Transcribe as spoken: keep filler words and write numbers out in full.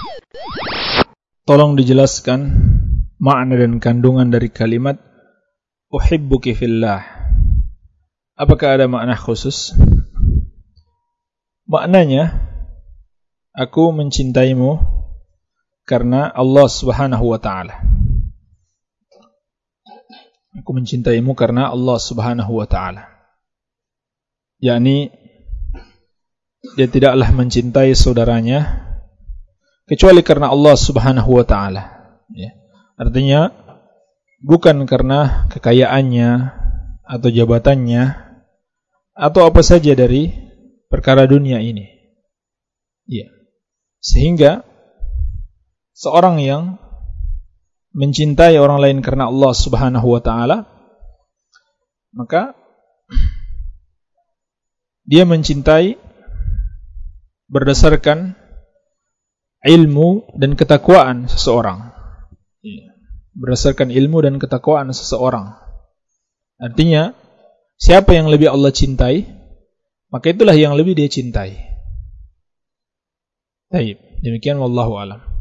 Tolong dijelaskan makna dan kandungan dari kalimat uhibbuki fillah. Apakah ada makna khusus? Maknanya, aku mencintaimu karena Allah Subhanahu wa taala. Aku mencintaimu karena Allah Subhanahu wa taala. Yakni dia tidaklah mencintai saudaranya kecuali karena Allah Subhanahu wa taala. Ya. Artinya bukan karena kekayaannya atau jabatannya atau apa saja dari perkara dunia ini. Ya. Sehingga seorang yang mencintai orang lain karena Allah Subhanahu wa taala, maka dia mencintai berdasarkan ilmu dan ketakwaan seseorang. Berdasarkan ilmu dan ketakwaan seseorang. Artinya, siapa yang lebih Allah cintai, maka itulah yang lebih dia cintai. Baik, demikian wallahu a'lam.